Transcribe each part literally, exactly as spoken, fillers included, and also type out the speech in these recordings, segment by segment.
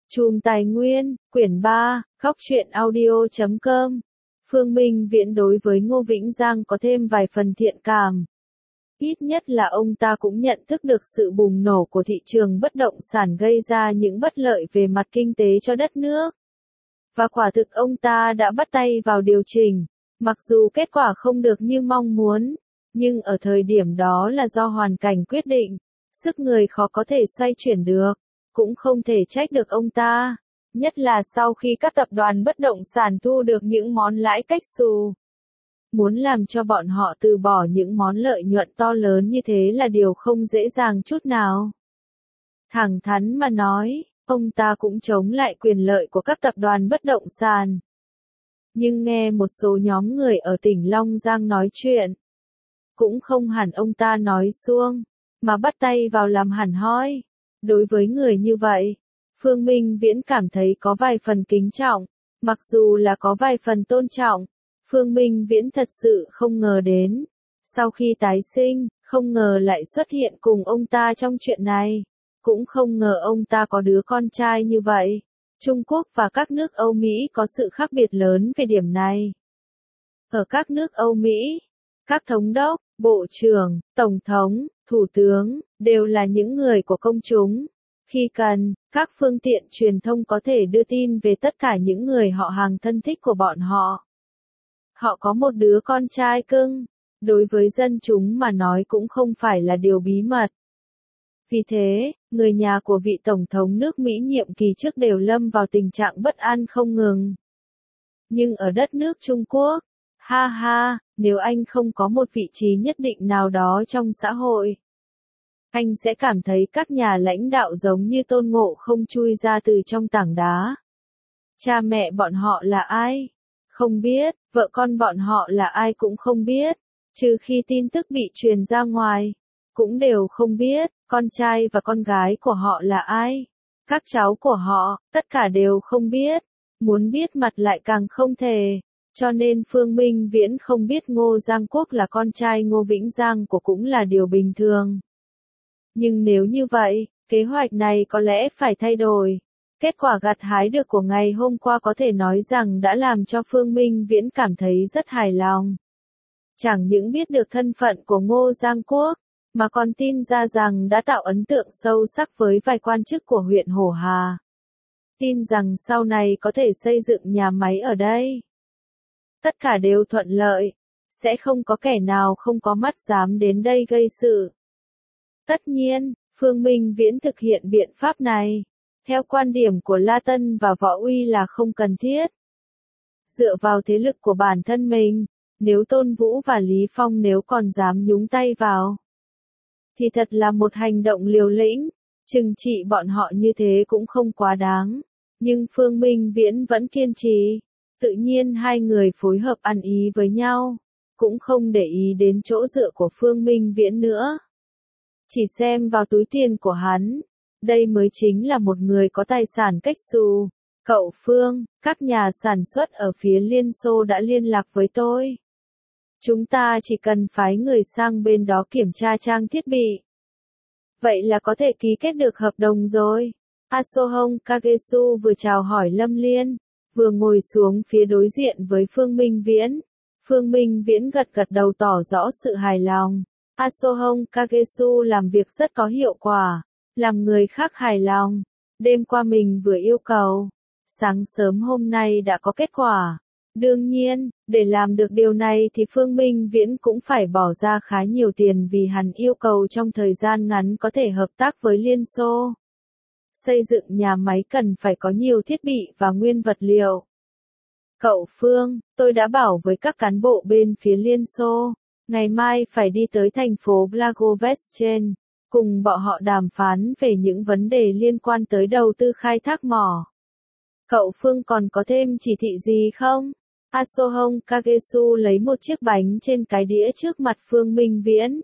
Chùm Tài Nguyên, quyển ba, góc truyện audio chấm com. Phương Minh Viễn đối với Ngô Vĩnh Giang có thêm vài phần thiện cảm. Ít nhất là ông ta cũng nhận thức được sự bùng nổ của thị trường bất động sản gây ra những bất lợi về mặt kinh tế cho đất nước. Và quả thực ông ta đã bắt tay vào điều chỉnh, mặc dù kết quả không được như mong muốn, nhưng ở thời điểm đó là do hoàn cảnh quyết định, sức người khó có thể xoay chuyển được, cũng không thể trách được ông ta, nhất là sau khi các tập đoàn bất động sản thu được những món lãi cách xù. Muốn làm cho bọn họ từ bỏ những món lợi nhuận to lớn như thế là điều không dễ dàng chút nào. Thẳng thắn mà nói, ông ta cũng chống lại quyền lợi của các tập đoàn bất động sản. Nhưng nghe một số nhóm người ở tỉnh Long Giang nói chuyện, cũng không hẳn ông ta nói suông, mà bắt tay vào làm hẳn hoi. Đối với người như vậy, Phương Minh Viễn cảm thấy có vài phần kính trọng, mặc dù là có vài phần tôn trọng. Phương Minh Viễn thật sự không ngờ đến, sau khi tái sinh, không ngờ lại xuất hiện cùng ông ta trong chuyện này, cũng không ngờ ông ta có đứa con trai như vậy. Trung Quốc và các nước Âu Mỹ có sự khác biệt lớn về điểm này. Ở các nước Âu Mỹ, các thống đốc, bộ trưởng, tổng thống, thủ tướng, đều là những người của công chúng. Khi cần, các phương tiện truyền thông có thể đưa tin về tất cả những người họ hàng thân thích của bọn họ. Họ có một đứa con trai cưng, đối với dân chúng mà nói cũng không phải là điều bí mật. Vì thế, người nhà của vị tổng thống nước Mỹ nhiệm kỳ trước đều lâm vào tình trạng bất an không ngừng. Nhưng ở đất nước Trung Quốc, ha ha, nếu anh không có một vị trí nhất định nào đó trong xã hội, anh sẽ cảm thấy các nhà lãnh đạo giống như Tôn Ngộ Không chui ra từ trong tảng đá. Cha mẹ bọn họ là ai? Không biết, vợ con bọn họ là ai cũng không biết, trừ khi tin tức bị truyền ra ngoài, cũng đều không biết, con trai và con gái của họ là ai, các cháu của họ, tất cả đều không biết, muốn biết mặt lại càng không thể, cho nên Phương Minh Viễn không biết Ngô Giang Quốc là con trai Ngô Vĩnh Giang của cũng là điều bình thường. Nhưng nếu như vậy, kế hoạch này có lẽ phải thay đổi. Kết quả gặt hái được của ngày hôm qua có thể nói rằng đã làm cho Phương Minh Viễn cảm thấy rất hài lòng. Chẳng những biết được thân phận của Ngô Giang Quốc, mà còn tin ra rằng đã tạo ấn tượng sâu sắc với vài quan chức của huyện Hổ Hà. Tin rằng sau này có thể xây dựng nhà máy ở đây. Tất cả đều thuận lợi, sẽ không có kẻ nào không có mắt dám đến đây gây sự. Tất nhiên, Phương Minh Viễn thực hiện biện pháp này, theo quan điểm của La Tân và Võ Uy là không cần thiết. Dựa vào thế lực của bản thân mình, nếu Tôn Vũ và Lý Phong nếu còn dám nhúng tay vào, thì thật là một hành động liều lĩnh, trừng trị bọn họ như thế cũng không quá đáng. Nhưng Phương Minh Viễn vẫn kiên trì, tự nhiên hai người phối hợp ăn ý với nhau, cũng không để ý đến chỗ dựa của Phương Minh Viễn nữa. Chỉ xem vào túi tiền của hắn, đây mới chính là một người có tài sản cách xù. Cậu Phương, các nhà sản xuất ở phía Liên Xô đã liên lạc với tôi. Chúng ta chỉ cần phái người sang bên đó kiểm tra trang thiết bị. Vậy là có thể ký kết được hợp đồng rồi. Asohong Kagesu vừa chào hỏi Lâm Liên, vừa ngồi xuống phía đối diện với Phương Minh Viễn. Phương Minh Viễn gật gật đầu tỏ rõ sự hài lòng. Asohong Kagesu làm việc rất có hiệu quả, làm người khác hài lòng. Đêm qua mình vừa yêu cầu, sáng sớm hôm nay đã có kết quả. Đương nhiên, để làm được điều này thì Phương Minh Viễn cũng phải bỏ ra khá nhiều tiền vì hắn yêu cầu trong thời gian ngắn có thể hợp tác với Liên Xô. Xây dựng nhà máy cần phải có nhiều thiết bị và nguyên vật liệu. Cậu Phương, tôi đã bảo với các cán bộ bên phía Liên Xô, ngày mai phải đi tới thành phố Blagovestchen, cùng bọn họ đàm phán về những vấn đề liên quan tới đầu tư khai thác mỏ. Cậu Phương còn có thêm chỉ thị gì không? Asohong Kagesu lấy một chiếc bánh trên cái đĩa trước mặt Phương Minh Viễn.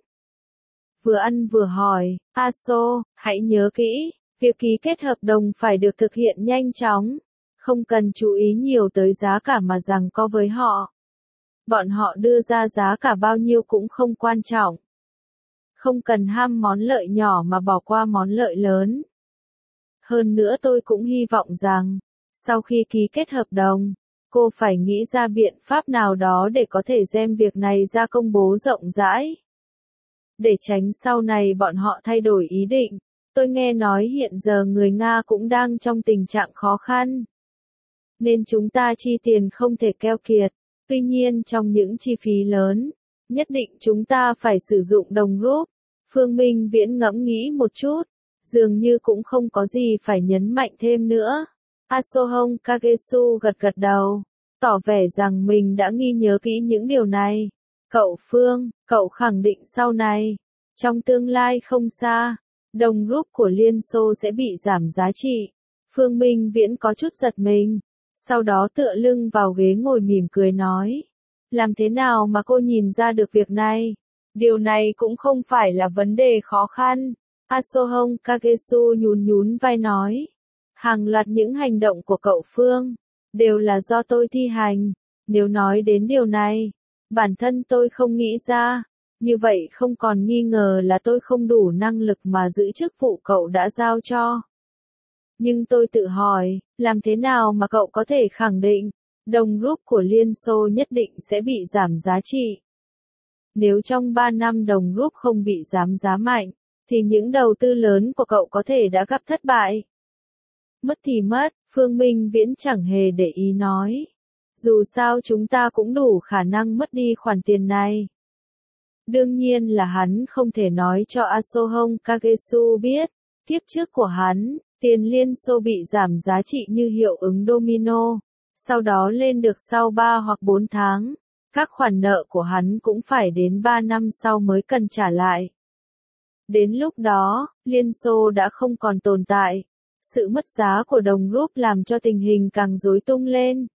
Vừa ăn vừa hỏi, Aso, hãy nhớ kỹ, việc ký kết hợp đồng phải được thực hiện nhanh chóng, không cần chú ý nhiều tới giá cả mà giằng co với họ. Bọn họ đưa ra giá cả bao nhiêu cũng không quan trọng. Không cần ham món lợi nhỏ mà bỏ qua món lợi lớn. Hơn nữa tôi cũng hy vọng rằng, sau khi ký kết hợp đồng, cô phải nghĩ ra biện pháp nào đó để có thể đem việc này ra công bố rộng rãi. Để tránh sau này bọn họ thay đổi ý định, tôi nghe nói hiện giờ người Nga cũng đang trong tình trạng khó khăn. Nên chúng ta chi tiền không thể keo kiệt, tuy nhiên trong những chi phí lớn, nhất định chúng ta phải sử dụng đồng rúp. Phương Minh Viễn ngẫm nghĩ một chút, dường như cũng không có gì phải nhấn mạnh thêm nữa. Asohong Kagesu gật gật đầu, tỏ vẻ rằng mình đã ghi nhớ kỹ những điều này. Cậu Phương, cậu khẳng định sau này, trong tương lai không xa, đồng rúp của Liên Xô sẽ bị giảm giá trị. Phương Minh Viễn có chút giật mình, sau đó tựa lưng vào ghế ngồi mỉm cười nói. Làm thế nào mà cô nhìn ra được việc này? Điều này cũng không phải là vấn đề khó khăn. Asohong Kagesu nhún nhún vai nói. Hàng loạt những hành động của cậu Phương, đều là do tôi thi hành. Nếu nói đến điều này, bản thân tôi không nghĩ ra. Như vậy không còn nghi ngờ là tôi không đủ năng lực mà giữ chức vụ cậu đã giao cho. Nhưng tôi tự hỏi, làm thế nào mà cậu có thể khẳng định, đồng rúp của Liên Xô nhất định sẽ bị giảm giá trị? Nếu trong ba năm đồng rúp không bị giảm giá mạnh, thì những đầu tư lớn của cậu có thể đã gặp thất bại. Mất thì mất, Phương Minh Viễn chẳng hề để ý nói. Dù sao chúng ta cũng đủ khả năng mất đi khoản tiền này. Đương nhiên là hắn không thể nói cho Asohong Kagesu biết, kiếp trước của hắn, tiền Liên Xô bị giảm giá trị như hiệu ứng domino, sau đó lên được sau ba hoặc bốn tháng, các khoản nợ của hắn cũng phải đến ba năm sau mới cần trả lại. Đến lúc đó, Liên Xô đã không còn tồn tại, sự mất giá của đồng rúp làm cho tình hình càng rối tung lên.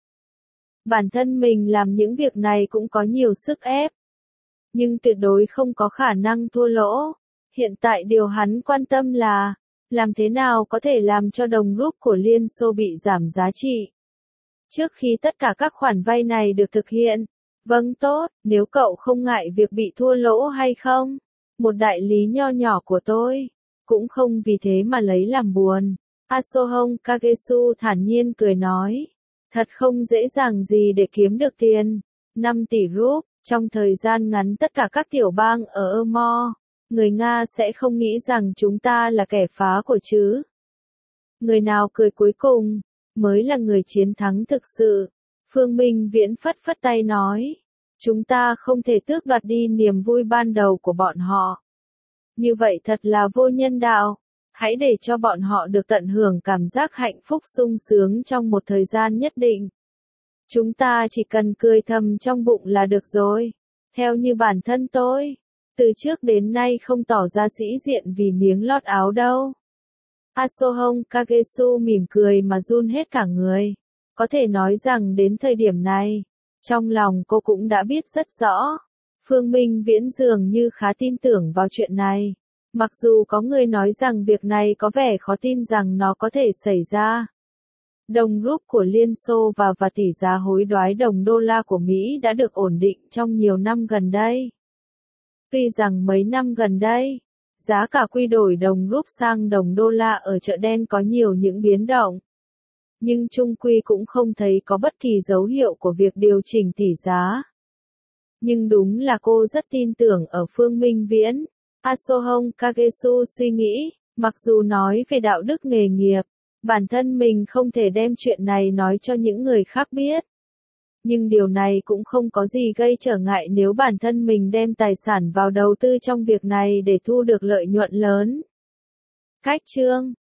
Bản thân mình làm những việc này cũng có nhiều sức ép, nhưng tuyệt đối không có khả năng thua lỗ. Hiện tại điều hắn quan tâm là, làm thế nào có thể làm cho đồng rúp của Liên Xô bị giảm giá trị. Trước khi tất cả các khoản vay này được thực hiện, vâng tốt, nếu cậu không ngại việc bị thua lỗ hay không, một đại lý nho nhỏ của tôi, cũng không vì thế mà lấy làm buồn. Asohong Kagesu thản nhiên cười nói, thật không dễ dàng gì để kiếm được tiền, năm tỷ rúp. Trong thời gian ngắn tất cả các tiểu bang ở Emo, người Nga sẽ không nghĩ rằng chúng ta là kẻ phá của chứ. Người nào cười cuối cùng, mới là người chiến thắng thực sự. Phương Minh Viễn phất phất tay nói, chúng ta không thể tước đoạt đi niềm vui ban đầu của bọn họ. Như vậy thật là vô nhân đạo, hãy để cho bọn họ được tận hưởng cảm giác hạnh phúc sung sướng trong một thời gian nhất định. Chúng ta chỉ cần cười thầm trong bụng là được rồi. Theo như bản thân tôi, từ trước đến nay không tỏ ra sĩ diện vì miếng lót áo đâu. Asohong Kagesu mỉm cười mà run hết cả người. Có thể nói rằng đến thời điểm này, trong lòng cô cũng đã biết rất rõ. Phương Minh Viễn dường như khá tin tưởng vào chuyện này. Mặc dù có người nói rằng việc này có vẻ khó tin rằng nó có thể xảy ra. Đồng rúp của Liên Xô và và tỷ giá hối đoái đồng đô la của Mỹ đã được ổn định trong nhiều năm gần đây. Tuy rằng mấy năm gần đây, giá cả quy đổi đồng rúp sang đồng đô la ở chợ đen có nhiều những biến động. Nhưng chung quy cũng không thấy có bất kỳ dấu hiệu của việc điều chỉnh tỷ giá. Nhưng đúng là cô rất tin tưởng ở Phương Minh Viễn. Asohong Kagesu suy nghĩ, mặc dù nói về đạo đức nghề nghiệp, bản thân mình không thể đem chuyện này nói cho những người khác biết. Nhưng điều này cũng không có gì gây trở ngại nếu bản thân mình đem tài sản vào đầu tư trong việc này để thu được lợi nhuận lớn. Cách chương